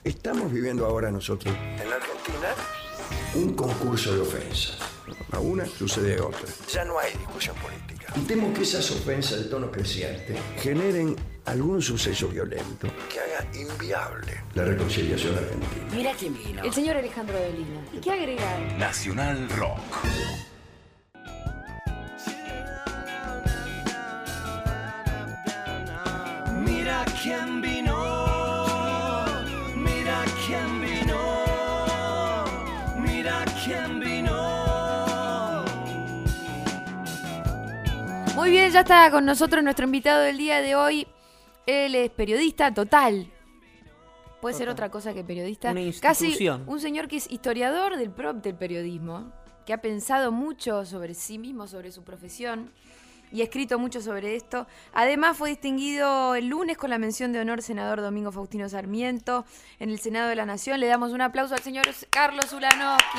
Estamos viviendo ahora nosotros en la Argentina un concurso de ofensas. A una sucede a otra. Ya no hay discusión política. Y temo que esas ofensas de tono creciente generen algún suceso violento que haga inviable la reconciliación argentina. Mira quién vino. El señor Alejandro Dolina. ¿Y qué agregar? Nacional Rock. Mira quién vino, mira quién vino, mira quién vino. Muy bien, ya está con nosotros nuestro invitado del día de hoy. Él es periodista total. Puede ser otra cosa que periodista. Una institución. Casi un señor que es historiador del periodismo, que ha pensado mucho sobre sí mismo, sobre su profesión, y ha escrito mucho sobre esto. Además fue distinguido el lunes con la mención de honor senador Domingo Faustino Sarmiento en el Senado de la Nación. Le damos un aplauso al señor Carlos Ulanowski.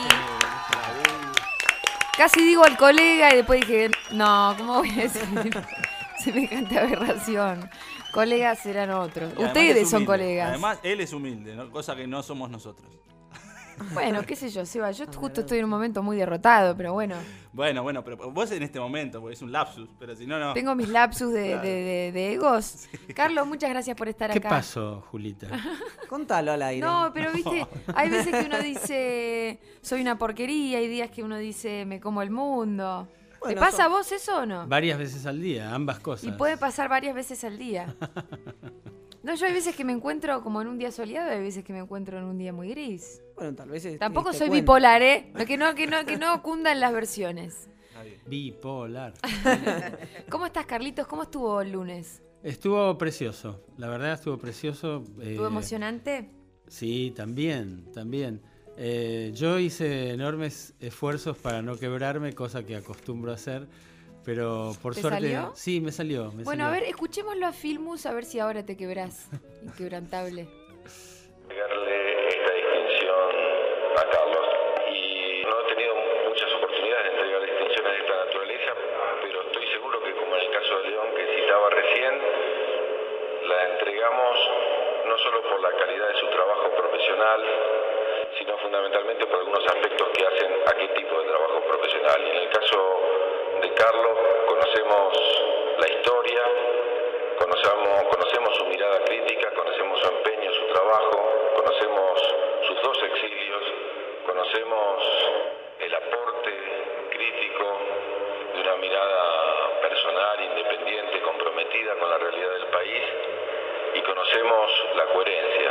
Casi digo al colega y después dije, no, ¿cómo voy a decir semejante aberración? Colegas serán otros. Ustedes son colegas. Además, él es humilde, ¿no? Cosa que no somos nosotros. Bueno, qué sé yo, Seba, yo justo estoy en un momento muy derrotado, pero bueno. Bueno, pero vos en este momento, porque es un lapsus, pero si no, no. Tengo mis lapsus de egos. Sí. Carlos, muchas gracias por estar acá. ¿Qué pasó, Julita? Contalo al aire. No, pero viste, hay veces que uno dice, soy una porquería, hay días que uno dice, me como el mundo. Bueno, ¿Te pasa a vos eso o no? Varias veces al día, ambas cosas. Y puede pasar varias veces al día. No, yo hay veces que me encuentro como en un día soleado y hay veces que me encuentro en un día muy gris. Bueno, tal vez tampoco soy bipolar, ¿eh? Que no cundan las versiones. Bipolar. ¿Cómo estás, Carlitos? ¿Cómo estuvo el lunes? Estuvo precioso, la verdad estuvo precioso. ¿Estuvo emocionante? Sí, también. Yo hice enormes esfuerzos para no quebrarme, cosa que acostumbro a hacer. Pero por suerte. ¿Salió? Sí, me salió. A ver, escuchémoslo a Filmus a ver si ahora te quebrás. Inquebrantable. Darle esta distinción a Carlos. Y no he tenido muchas oportunidades de entregar distinciones de esta naturaleza, pero estoy seguro que, como en el caso de León que citaba recién, la entregamos no solo por la calidad de su trabajo profesional, sino fundamentalmente por algunos aspectos que hacen a qué tipo de trabajo profesional. Y en el caso de Carlos conocemos la historia, conocemos su mirada crítica, conocemos su empeño, su trabajo, conocemos sus dos exilios, conocemos el aporte crítico de una mirada personal, independiente, comprometida con la realidad del país, y conocemos la coherencia.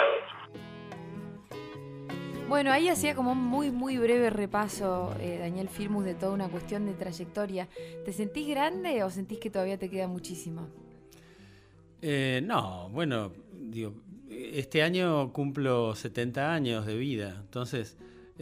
Bueno, ahí hacía como un muy breve repaso, Daniel Filmus, de toda una cuestión de trayectoria. ¿Te sentís grande o sentís que todavía te queda muchísimo? No, bueno, digo, este año cumplo 70 años de vida, entonces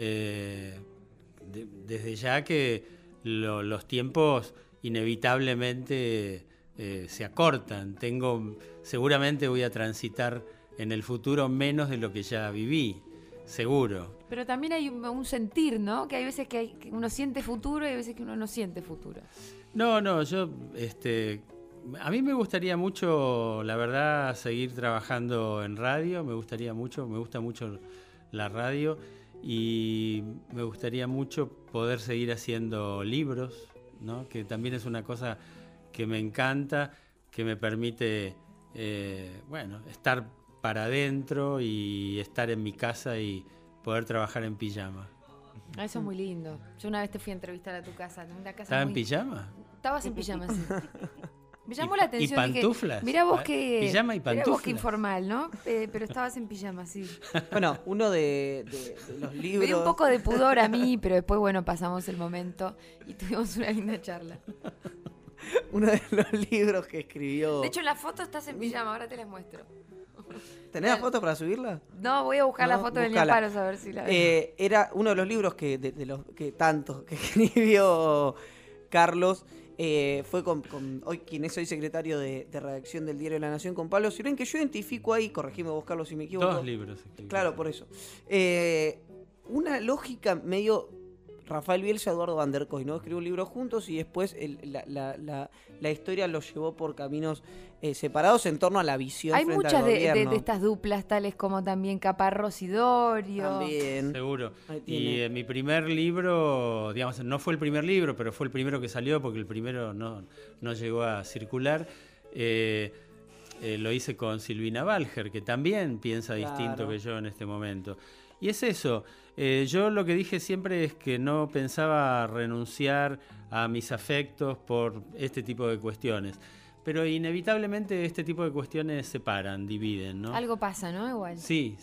desde ya que los tiempos inevitablemente se acortan. Seguramente voy a transitar en el futuro menos de lo que ya viví. Seguro. Pero también hay un sentir, ¿no? Que hay veces que uno siente futuro y hay veces que uno no siente futuro. No, yo, a mí me gustaría mucho, la verdad, seguir trabajando en radio. Me gusta mucho la radio y me gustaría mucho poder seguir haciendo libros, ¿no? Que también es una cosa que me encanta, que me permite, estar para adentro y estar en mi casa y poder trabajar en pijama. Eso es muy lindo. Yo una vez te fui a entrevistar a tu casa. ¿Estabas en pijama? Estabas en pijama, sí. Me llamó la atención. ¿Y pantuflas? Mirá vos que... Pijama y pantuflas. Mirá vos que informal, ¿no? Pero estabas en pijama, sí. Bueno, uno de los libros... Me dio un poco de pudor a mí, pero después, pasamos el momento y tuvimos una linda charla. Uno de los libros que escribió... De hecho, en la foto estás en pijama, ahora te las muestro. ¿Tenés la foto para subirla? No, voy a buscar la foto del Ñaparos a ver si la veo. Era uno de los libros de los que tanto que escribió Carlos. Fue con hoy quien es hoy secretario de redacción del Diario de la Nación, con Pablo Ciurén, que yo identifico ahí, corregime vos, Carlos, si me equivoco. 2 libros escribí. Claro, por eso. Una lógica medio Rafael Bielsa, Eduardo Van der Kooi, ¿no? Escribió un libro juntos y después la historia los llevó por caminos separados en torno a la visión. Hay frente muchas al gobierno. de estas duplas, tales como también Caparrós y Dorio. También. Seguro. Ahí tiene. Y mi primer libro, digamos, no fue el primer libro, pero fue el primero que salió porque el primero no llegó a circular. Lo hice con Silvina Balger, que también piensa distinto que yo en este momento. Y es eso. Yo lo que dije siempre es que no pensaba renunciar a mis afectos por este tipo de cuestiones. Pero inevitablemente este tipo de cuestiones separan, dividen, ¿no? Algo pasa, ¿no? Igual. Sí.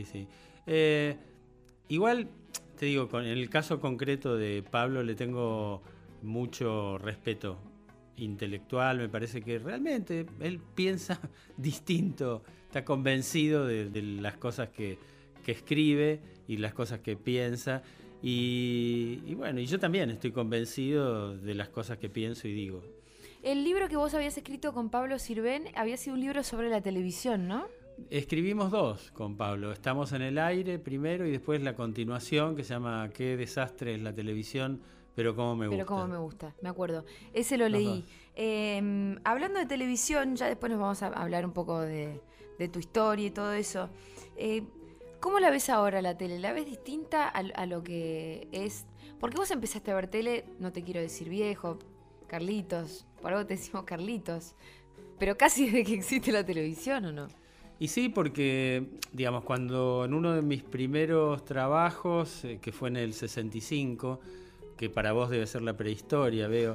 Igual, te digo, en el caso concreto de Pablo le tengo mucho respeto intelectual. Me parece que realmente él piensa distinto, está convencido de las cosas que escribe y las cosas que piensa. Y bueno, y yo también estoy convencido de las cosas que pienso y digo. El libro que vos habías escrito con Pablo Sirven había sido un libro sobre la televisión, ¿no? Escribimos 2 con Pablo. Estamos en el aire primero y después la continuación que se llama ¿Qué desastre es la televisión? Pero cómo me gusta. Pero cómo me gusta, me acuerdo. Ese lo leí. Hablando de televisión, ya después nos vamos a hablar un poco de tu historia y todo eso. ¿Cómo la ves ahora la tele? ¿La ves distinta a lo que es? Porque vos empezaste a ver tele, no te quiero decir viejo, Carlitos, por algo te decimos Carlitos, pero casi desde que existe la televisión, ¿o no? Y sí, porque, digamos, cuando en uno de mis primeros trabajos, que fue en el 65, que para vos debe ser la prehistoria, veo,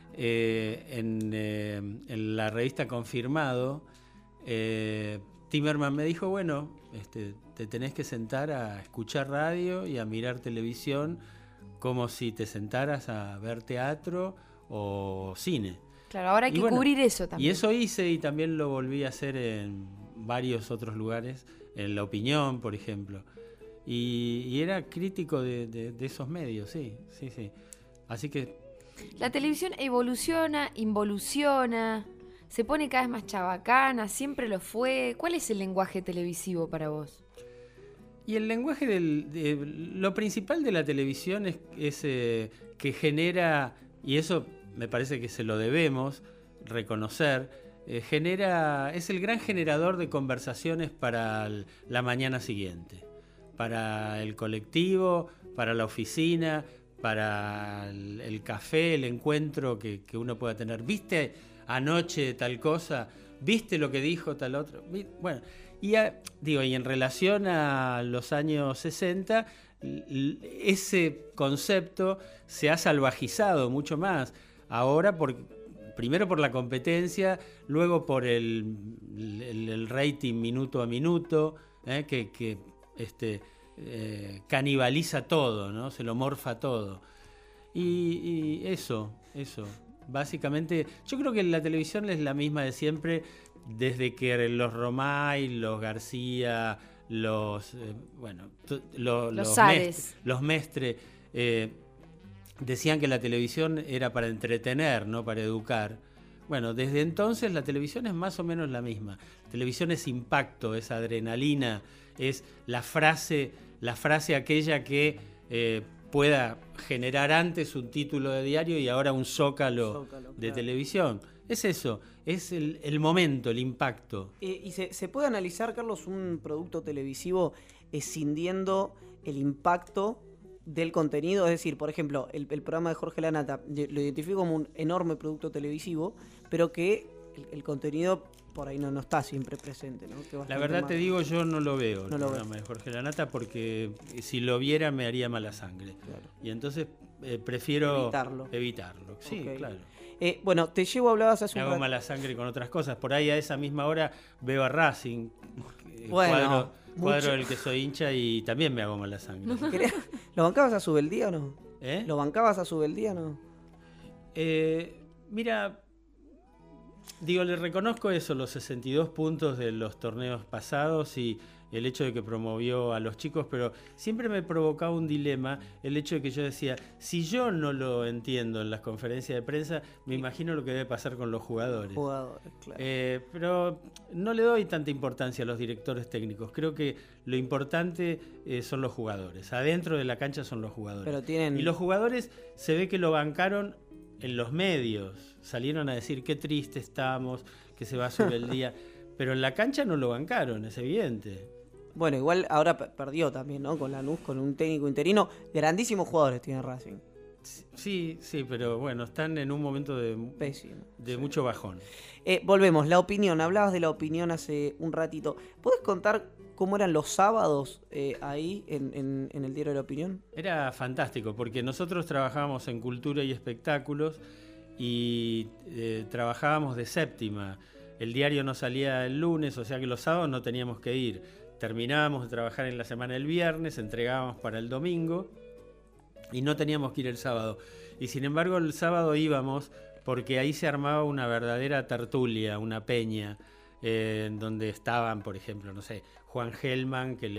en la revista Confirmado, Timerman me dijo, bueno, te tenés que sentar a escuchar radio y a mirar televisión como si te sentaras a ver teatro o cine. Claro, ahora hay que cubrir eso también. Y eso hice y también lo volví a hacer en varios otros lugares, en La Opinión, por ejemplo. Y era crítico de esos medios, sí. Así que... La televisión evoluciona, involuciona, se pone cada vez más chabacana, siempre lo fue. ¿Cuál es el lenguaje televisivo para vos? Y el lenguaje lo principal de la televisión es que genera, y eso me parece que se lo debemos reconocer, es el gran generador de conversaciones para la mañana siguiente, para el colectivo, para la oficina, para el café, el encuentro que uno pueda tener. ¿Viste anoche tal cosa? ¿Viste lo que dijo tal otro? Bueno, y en relación a los años 60, ese concepto se ha salvajizado mucho más. Ahora, primero por la competencia, luego por el rating minuto a minuto, que canibaliza todo, ¿no? Se lo morfa todo. Y eso. Básicamente, yo creo que la televisión es la misma de siempre, desde que los Romay, los García, los Mestre decían que la televisión era para entretener, no para educar. Bueno, desde entonces la televisión es más o menos la misma. La televisión es impacto, es adrenalina, es la frase aquella que pueda generar antes un título de diario y ahora un zócalo de televisión. Es eso, es el momento, el impacto. ¿Y se puede analizar, Carlos, un producto televisivo escindiendo el impacto del contenido? Es decir, por ejemplo, el programa de Jorge Lanata lo identifico como un enorme producto televisivo, pero que el contenido por ahí no está siempre presente, ¿no? La verdad te digo, yo no lo veo, el programa de Jorge Lanata, porque si lo viera me haría mala sangre. Claro. Y entonces prefiero evitarlo. Sí, okay. Claro. Bueno, te llevo, hablabas hace un rato. Me hago mala sangre con otras cosas. Por ahí a esa misma hora veo a Racing, bueno, cuadro del que soy hincha, y también me hago mala sangre. ¿Lo bancabas a Subeldía o no? ¿Eh? ¿Lo bancabas a Subeldía o no? Mira, le reconozco eso, los 62 puntos de los torneos pasados y el hecho de que promovió a los chicos, pero siempre me provocaba un dilema el hecho de que yo decía, si yo no lo entiendo en las conferencias de prensa, me imagino lo que debe pasar con los jugadores. Claro. Pero no le doy tanta importancia a los directores técnicos. Creo que lo importante son los jugadores. Adentro de la cancha son los jugadores. Y los jugadores se ve que lo bancaron en los medios. Salieron a decir qué triste estamos, que se va sobre el día. Pero en la cancha no lo bancaron, es evidente. Bueno, igual ahora perdió también, ¿no? Con Lanús, con un técnico interino. Grandísimos jugadores tiene Racing. Sí, pero bueno, están en un momento pésimo, de mucho bajón. Volvemos, la opinión. Hablabas de la opinión hace un ratito. ¿Podés contar cómo eran los sábados ahí en el Diario de la Opinión? Era fantástico, porque nosotros trabajábamos en cultura y espectáculos y trabajábamos de séptima. El diario no salía el lunes, o sea que los sábados no teníamos que ir. Terminábamos de trabajar en la semana el viernes, entregábamos para el domingo y no teníamos que ir el sábado. Y sin embargo el sábado íbamos porque ahí se armaba una verdadera tertulia, una peña, en donde estaban, por ejemplo, no sé, Juan Gelman, que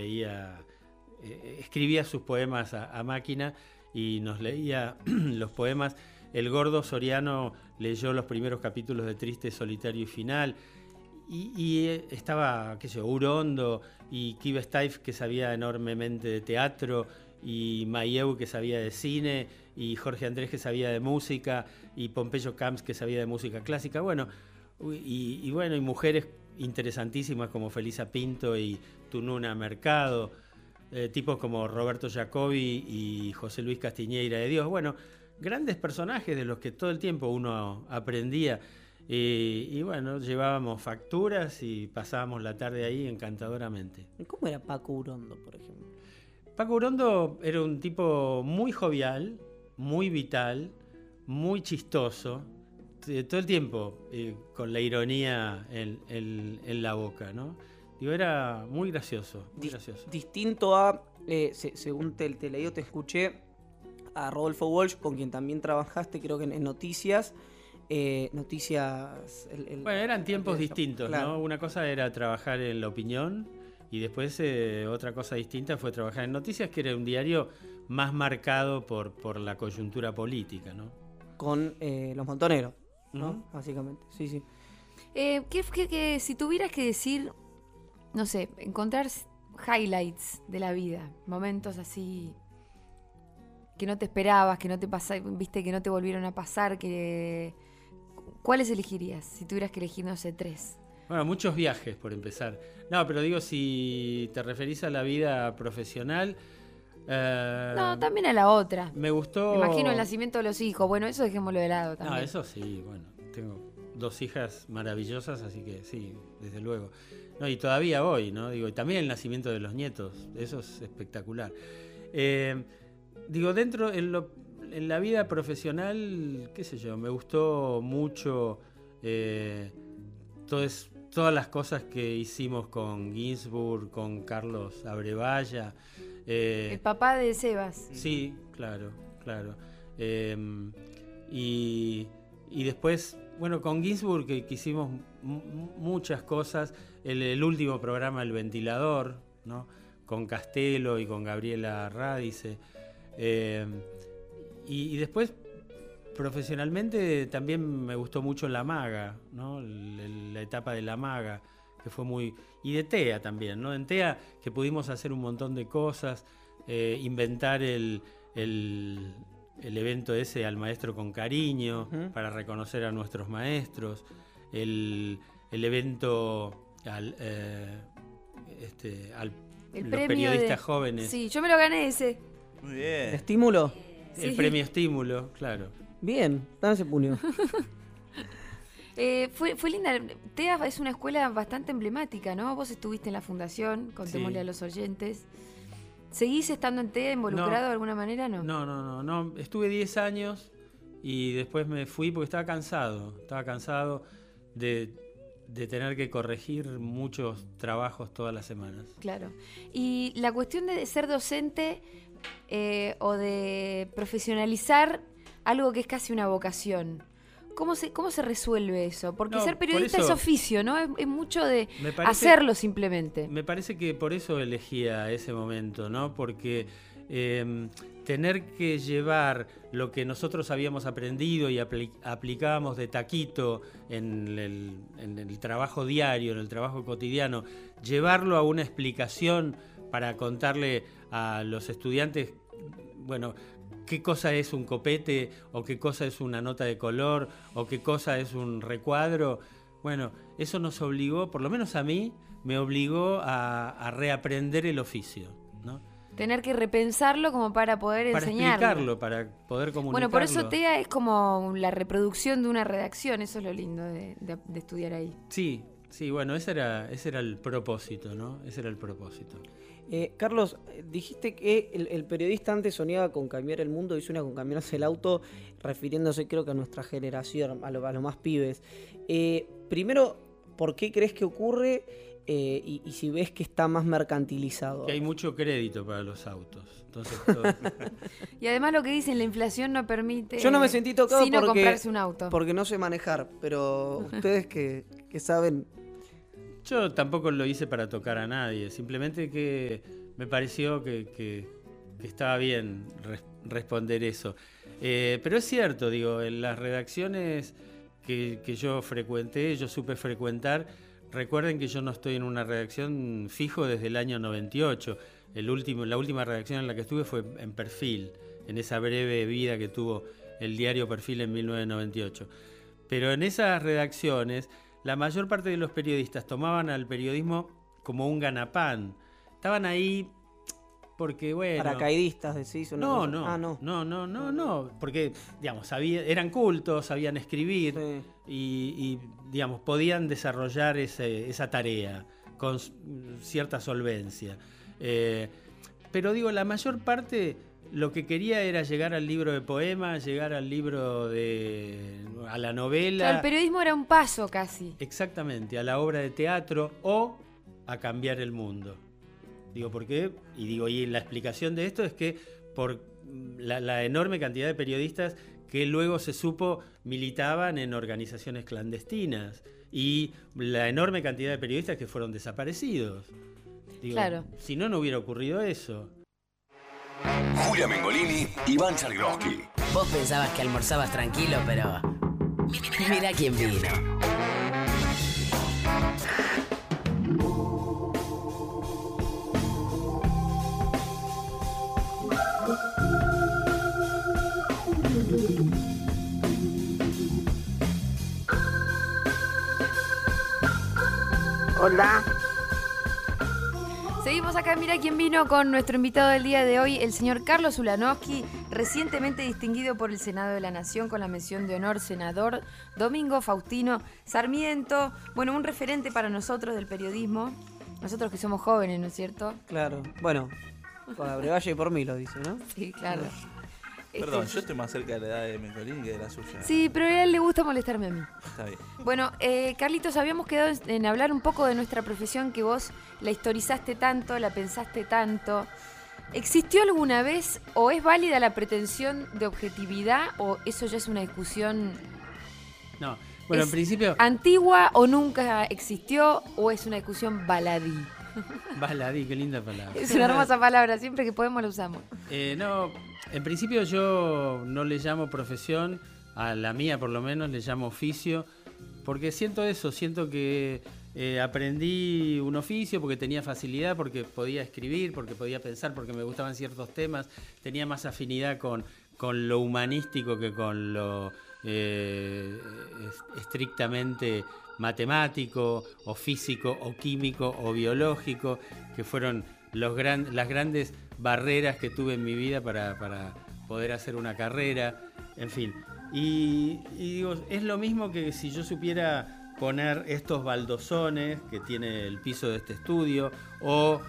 escribía sus poemas a máquina y nos leía los poemas. El Gordo Soriano leyó los primeros capítulos de Triste, Solitario y Final. Y estaba, qué sé yo, Urondo y Kibe Steiff, que sabía enormemente de teatro, y Mayeu, que sabía de cine, y Jorge Andrés, que sabía de música, y Pompeyo Camps, que sabía de música clásica. Bueno, y mujeres interesantísimas como Felisa Pinto y Tununa Mercado, tipos como Roberto Jacobi y José Luis Castiñeira de Dios. Bueno, grandes personajes de los que todo el tiempo uno aprendía. Y bueno, llevábamos facturas y pasábamos la tarde ahí encantadoramente. ¿Cómo era Paco Urondo, por ejemplo? Paco Urondo era un tipo muy jovial, muy vital, muy chistoso, todo el tiempo con la ironía en la boca, ¿no? Digo, era muy gracioso, muy gracioso. Distinto a, según te leí o te escuché, a Rodolfo Walsh, con quien también trabajaste, creo que en Noticias. Bueno, eran tiempos distintos, claro. ¿No? Una cosa era trabajar en La Opinión y después otra cosa distinta fue trabajar en Noticias, que era un diario más marcado por la coyuntura política, ¿no? Con Los Montoneros, ¿no? Básicamente, sí. Que si tuvieras que decir, no sé, encontrar highlights de la vida, momentos así que no te esperabas, que no te pasaron, viste, que no te volvieron a pasar, ¿cuáles elegirías? Si tuvieras que elegir, no sé, 3. Bueno, muchos viajes, por empezar. No, pero digo, si te referís a la vida profesional... no, también a la otra. Me gustó... Me imagino el nacimiento de los hijos. Bueno, eso dejémoslo de lado también. No, eso sí, bueno. Tengo 2 hijas maravillosas, así que sí, desde luego. No, y todavía hoy, ¿no? Digo, y también el nacimiento de los nietos. Eso es espectacular. Digo, dentro... En la vida profesional, qué sé yo, me gustó mucho todas las cosas que hicimos con Ginsburg, con Carlos Abrevaya. El papá de Sebas. Sí, claro. Y después, bueno, con Ginsburg que hicimos muchas cosas. El último programa, El Ventilador, ¿no? Con Castelo y con Gabriela Radice. Y después, profesionalmente, también me gustó mucho La Maga, ¿no? La etapa de La Maga, que fue muy... Y de TEA también, ¿no? En TEA que pudimos hacer un montón de cosas, inventar el evento ese al maestro con cariño, para reconocer a nuestros maestros, el evento al los periodistas jóvenes. Sí, yo me lo gané ese. Muy bien. ¿Estímulo? El premio Estímulo, claro. Bien, dame ese puño. Fue linda. TEA es una escuela bastante emblemática, ¿no? Vos estuviste en la fundación, contémosle a los oyentes. ¿Seguís estando en TEA involucrado de alguna manera? No. Estuve 10 años y después me fui porque estaba cansado. Estaba cansado de tener que corregir muchos trabajos todas las semanas. Claro. Y la cuestión de ser docente... o de profesionalizar algo que es casi una vocación. ¿Cómo se resuelve eso? Porque No, ser periodista por eso- es oficio, ¿no? Es mucho de Me parece- hacerlo simplemente. Me parece que por eso elegía ese momento, ¿no? Porque tener que llevar lo que nosotros habíamos aprendido y aplicábamos de taquito en el trabajo diario, en el trabajo cotidiano, llevarlo a una explicación para contarle a los estudiantes, bueno, qué cosa es un copete, o qué cosa es una nota de color, o qué cosa es un recuadro. Bueno, eso nos obligó, por lo menos a mí, me obligó a reaprender el oficio, ¿no? Tener que repensarlo como para poder Para enseñarlo. explicarlo, para poder comunicarlo. Bueno, por eso TEA es como la reproducción de una redacción, eso es lo lindo de estudiar ahí. Sí, bueno, ese era el propósito, ¿no? Ese era el propósito. Carlos, dijiste que el periodista antes soñaba con cambiar el mundo y sueña con cambiarse el auto, refiriéndose creo que a nuestra generación, a lo más pibes. Primero, ¿por qué crees que ocurre? Y si ves que está más mercantilizado. Que hay mucho crédito para los autos. Entonces, Y además lo que dicen, la inflación no permite Yo no me sentí tocado sino porque, comprarse un auto. porque no sé manejar, pero ustedes que saben. yo tampoco lo hice para tocar a nadie, simplemente que me pareció que estaba bien responder eso. Pero es cierto, digo, en las redacciones que yo frecuenté, yo supe frecuentar. Recuerden que yo no estoy en una redacción fijo desde el año 98. La última redacción en la que estuve fue en Perfil, en esa breve vida que tuvo el diario Perfil en 1998. Pero en esas redacciones, la mayor parte de los periodistas tomaban al periodismo como un ganapán. Estaban ahí porque, bueno... Paracaidistas, decís. Una cosa. No, porque, digamos, eran cultos, sabían escribir. Sí. Y, digamos, podían desarrollar esa tarea con cierta solvencia. Pero digo, la mayor parte lo que quería era llegar al libro de poemas, llegar al libro a la novela. Claro, el periodismo era un paso casi. Exactamente, a la obra de teatro o a cambiar el mundo. Digo, ¿por qué? Y la explicación de esto es que por la enorme cantidad de periodistas que luego se supo militaban en organizaciones clandestinas y la enorme cantidad de periodistas que fueron desaparecidos. Digo, Claro. Si no, no hubiera ocurrido eso. Julia Mengolini, Iván Chargroski. Vos pensabas que almorzabas tranquilo, pero mira quién vino. Hola. Seguimos acá, mira quién vino con nuestro invitado del día de hoy, el señor Carlos Ulanowski, recientemente distinguido por el Senado de la Nación con la mención de honor senador Domingo Faustino Sarmiento. Bueno, un referente para nosotros del periodismo, nosotros que somos jóvenes, ¿no es cierto? Claro. Bueno, por Abrevalle y por mí lo dice, ¿no? Sí, claro. Perdón, yo estoy más cerca de la edad de Mengolini que de la suya. Sí, pero a él le gusta molestarme a mí. Está bien. Bueno, Carlitos, habíamos quedado en hablar un poco de nuestra profesión, que vos la historizaste tanto, la pensaste tanto. ¿Existió alguna vez o es válida la pretensión de objetividad o eso ya es una discusión No, bueno, en principio... antigua o nunca existió o es una discusión baladí? Baladí, qué linda palabra. Es una hermosa palabra, siempre que podemos la usamos. No, en principio yo no le llamo profesión, a la mía por lo menos le llamo oficio, porque siento que aprendí un oficio porque tenía facilidad, porque podía escribir, porque podía pensar, porque me gustaban ciertos temas, tenía más afinidad con lo humanístico que con lo estrictamente matemático o físico o químico o biológico, que fueron las grandes barreras que tuve en mi vida para poder hacer una carrera, en fin. Y digo, es lo mismo que si yo supiera poner estos baldosones que tiene el piso de este estudio o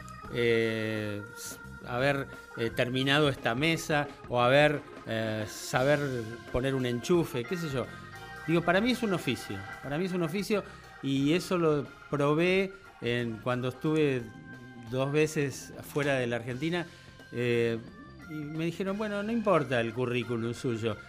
haber terminado esta mesa o saber poner un enchufe, qué sé yo. Digo, para mí es un oficio y eso lo probé cuando estuve 2 veces fuera de la Argentina y me dijeron, bueno, no importa el currículum suyo,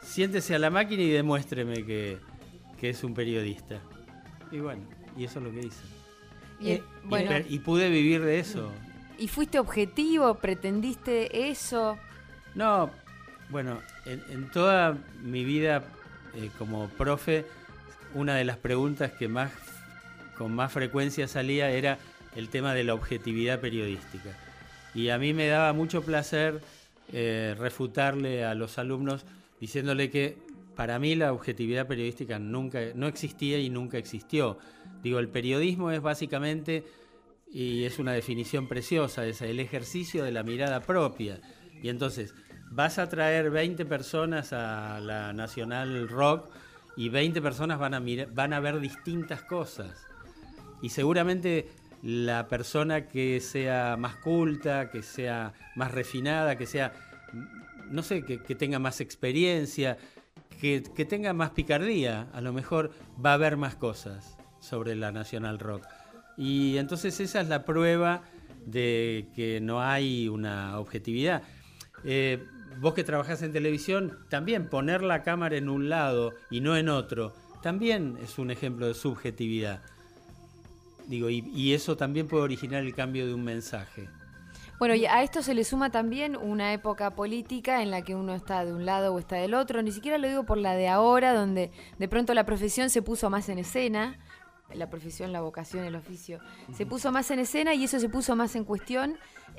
siéntese a la máquina y demuéstreme que es un periodista. Y bueno, y eso es lo que hice. Y pude vivir de eso. ¿Y fuiste objetivo? ¿Pretendiste eso? No, bueno, en toda mi vida como profe, una de las preguntas que con más frecuencia salía era el tema de la objetividad periodística. Y a mí me daba mucho placer refutarle a los alumnos diciéndole que para mí la objetividad periodística no existía y nunca existió. Digo, el periodismo es básicamente, y es una definición preciosa, es el ejercicio de la mirada propia. Y entonces, vas a traer 20 personas a la Nacional Rock y 20 personas van a ver distintas cosas. Y seguramente la persona que sea más culta, que sea más refinada, que sea, no sé, que tenga más experiencia, que tenga más picardía, a lo mejor va a ver más cosas sobre la Nacional Rock. Y entonces esa es la prueba de que no hay una objetividad. Vos que trabajás en televisión, también poner la cámara en un lado y no en otro, también es un ejemplo de subjetividad. Digo, y eso también puede originar el cambio de un mensaje. Bueno, y a esto se le suma también una época política en la que uno está de un lado o está del otro. Ni siquiera lo digo por la de ahora, donde de pronto la profesión se puso más en escena. La profesión, la vocación, el oficio. Se puso más en escena y eso se puso más en cuestión.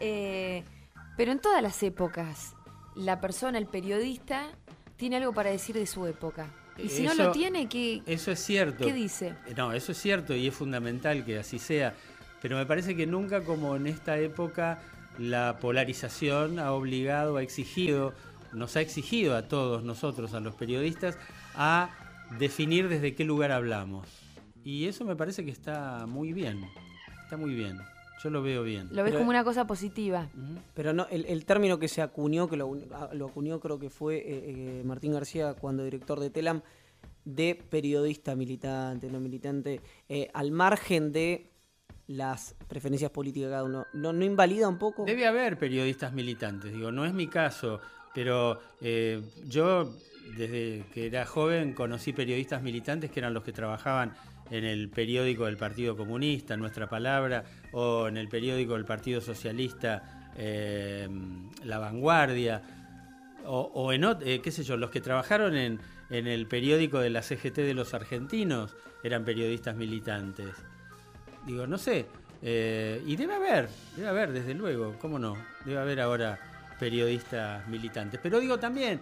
Pero en todas las épocas, la persona, el periodista, tiene algo para decir de su época. Y si no lo tiene, eso es cierto. ¿Qué dice? No, eso es cierto y es fundamental que así sea. Pero me parece que nunca como en esta época la polarización ha obligado, nos ha exigido a todos nosotros, a los periodistas, a definir desde qué lugar hablamos. Y eso me parece que está muy bien. Está muy bien. Yo lo veo bien. Lo ves como una cosa positiva. Pero no, el término que se acuñó, que lo acuñó creo que fue Martín García cuando director de Telam, de periodista militante, no militante, al margen de las preferencias políticas de cada uno, ¿no invalida un poco? Debe haber periodistas militantes, digo, no es mi caso, pero yo desde que era joven conocí periodistas militantes que eran los que trabajaban en el periódico del Partido Comunista, Nuestra Palabra, o en el periódico del Partido Socialista, La Vanguardia, o en qué sé yo, los que trabajaron en el periódico de la CGT de los argentinos eran periodistas militantes. Digo, no sé, y debe haber, desde luego, ¿cómo no? Debe haber ahora periodistas militantes. Pero digo también,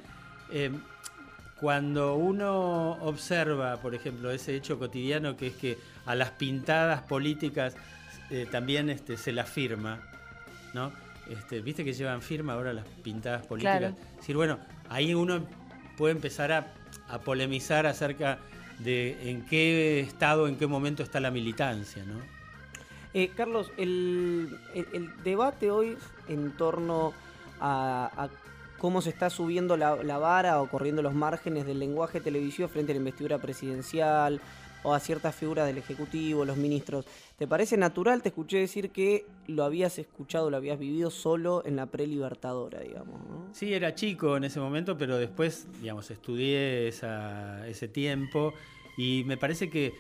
cuando uno observa, por ejemplo, ese hecho cotidiano que es que a las pintadas políticas también se las firma, ¿no? ¿Viste que llevan firma ahora las pintadas políticas? Claro. Es decir, bueno, ahí uno puede empezar a polemizar acerca de en qué estado, en qué momento está la militancia, ¿no? Carlos, el debate hoy en torno a cómo se está subiendo la vara o corriendo los márgenes del lenguaje televisivo frente a la investidura presidencial o a ciertas figuras del Ejecutivo, los ministros. ¿Te parece natural? Te escuché decir que lo habías escuchado, lo habías vivido solo en la prelibertadora, digamos, ¿no? Sí, era chico en ese momento, pero después, digamos, estudié ese tiempo y me parece que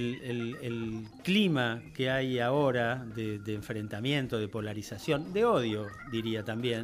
el clima que hay ahora de enfrentamiento, de polarización, de odio, diría también,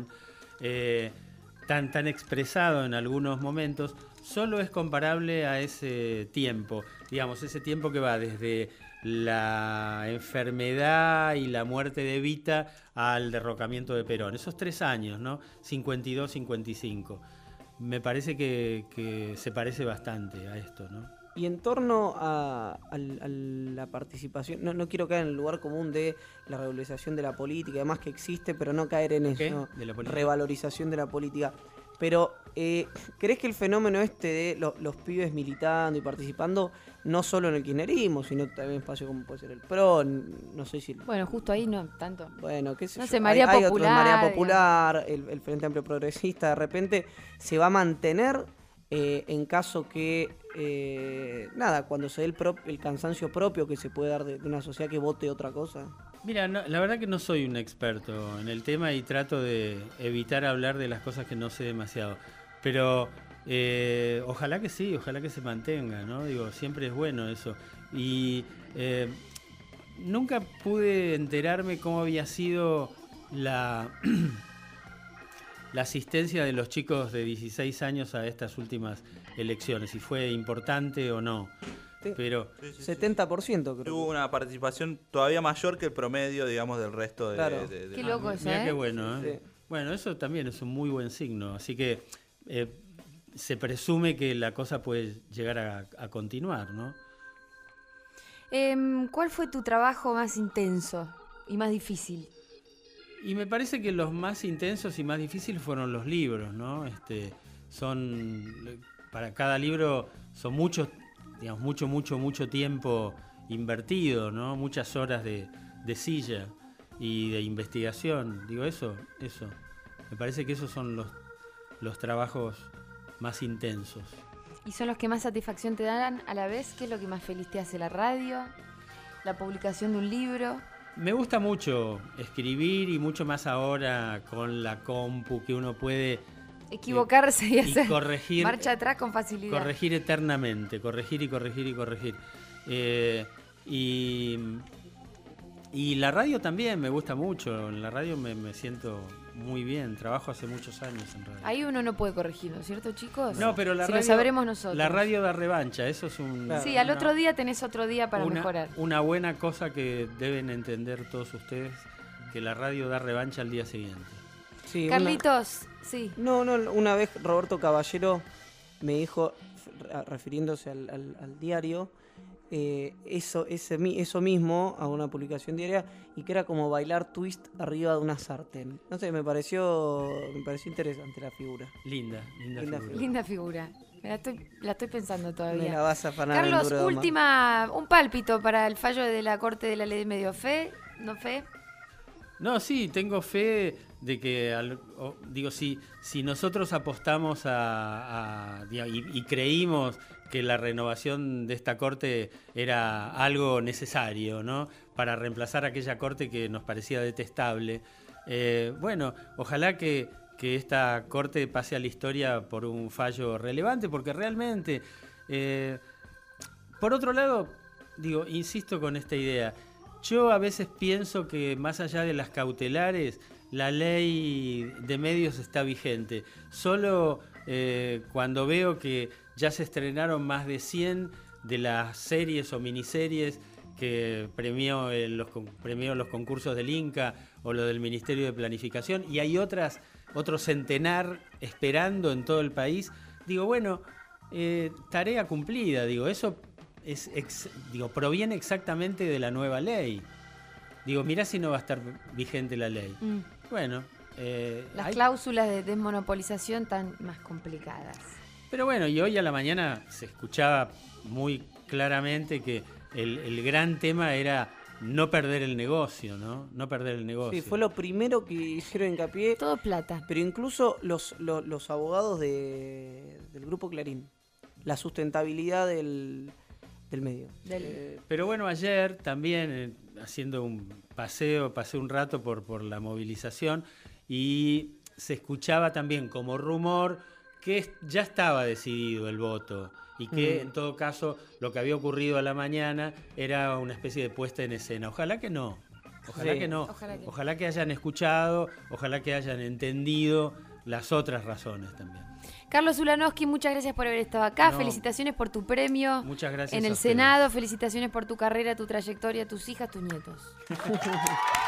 tan expresado en algunos momentos, solo es comparable a ese tiempo, digamos, ese tiempo que va desde la enfermedad y la muerte de Evita al derrocamiento de Perón, esos 3 años, ¿no? 52, 55. Me parece que se parece bastante a esto, ¿no? Y en torno a la participación, no quiero caer en el lugar común de la revalorización de la política, además que existe, pero no caer en eso, ¿no? ¿De la política? Revalorización de la política. Pero, ¿crees que el fenómeno de los pibes militando y participando, no solo en el kirchnerismo, sino también en espacios como puede ser el PRO, no sé si... Bueno, justo ahí no tanto. Bueno, qué sé no yo. sé, Marea hay Popular. otros, Marea Popular, el Frente Amplio Progresista, de repente se va a mantener en caso que, cuando se dé el cansancio propio que se puede dar de una sociedad que vote otra cosa. Mira, la verdad que no soy un experto en el tema y trato de evitar hablar de las cosas que no sé demasiado. Pero Ojalá que sí, ojalá que se mantenga, ¿no? Digo, siempre es bueno eso. Y nunca pude enterarme cómo había sido la asistencia de los chicos de 16 años a estas últimas elecciones, si fue importante o no. Pero 70% creo. Hubo una participación todavía mayor que el promedio, digamos, del resto de... Claro. Qué loco eso, Mirá qué bueno, ¿eh? Sí. Bueno, eso también es un muy buen signo. Así que se presume que la cosa puede llegar a continuar, ¿no? ¿Cuál fue tu trabajo más intenso y más difícil? Y me parece que los más intensos y más difíciles fueron los libros, ¿no? Para cada libro son muchos, digamos, mucho tiempo invertido, ¿no? Muchas horas de silla y de investigación. Digo, eso. Me parece que esos son los trabajos más intensos. ¿Y son los que más satisfacción te dan a la vez? ¿Qué es lo que más feliz te hace? ¿La radio? ¿La publicación de un libro? Me gusta mucho escribir y mucho más ahora con la compu, que uno puede equivocarse y hacer corregir, marcha atrás con facilidad. Corregir eternamente, corregir. Y la radio también me gusta mucho. En la radio me siento muy bien. Trabajo hace muchos años en radio. Ahí uno no puede corregir, ¿no es cierto, chicos? No, pero la radio, lo sabremos nosotros. La radio da revancha, eso es un... Sí, al otro día tenés otro día para mejorar. Una buena cosa que deben entender todos ustedes, que la radio da revancha al día siguiente. Sí, Carlitos, sí. No, una vez Roberto Caballero me dijo, refiriéndose al diario, eso mismo a una publicación diaria, y que era como bailar twist arriba de una sartén. No sé, me pareció interesante la figura. Linda figura. Linda figura. La estoy pensando todavía. Me la vas a afanar. Carlos, un pálpito para el fallo de la Corte de la Ley de Medio. ¿Fe? ¿No fe? No, sí, tengo fe de que, si nosotros apostamos y creímos que la renovación de esta Corte era algo necesario, ¿no? Para reemplazar aquella Corte que nos parecía detestable. Bueno, ojalá que esta Corte pase a la historia por un fallo relevante, porque realmente, por otro lado, insisto con esta idea, yo a veces pienso que más allá de las cautelares, la ley de medios está vigente. Solo cuando veo que ya se estrenaron más de 100 de las series o miniseries que premió los concursos del Inca o lo del Ministerio de Planificación, y hay otro centenar esperando en todo el país, tarea cumplida, eso proviene exactamente de la nueva ley. Mirá si no va a estar vigente la ley. Bueno. Las cláusulas de desmonopolización tan más complicadas. Pero bueno, y hoy a la mañana se escuchaba muy claramente que el gran tema era no perder el negocio, ¿no? No perder el negocio. Sí, fue lo primero que hicieron hincapié. Todo plata. Pero incluso los abogados del Grupo Clarín. La sustentabilidad del medio. Pero bueno, ayer también, haciendo pasé un rato por la movilización, y se escuchaba también como rumor que ya estaba decidido el voto y que en todo caso lo que había ocurrido a la mañana era una especie de puesta en escena. Ojalá que no. Ojalá que hayan escuchado, ojalá que hayan entendido las otras razones también. Carlos Ulanowski, muchas gracias por haber estado acá. Felicitaciones por tu premio. Muchas gracias en el Senado. Felicitaciones por tu carrera, tu trayectoria, tus hijas, tus nietos.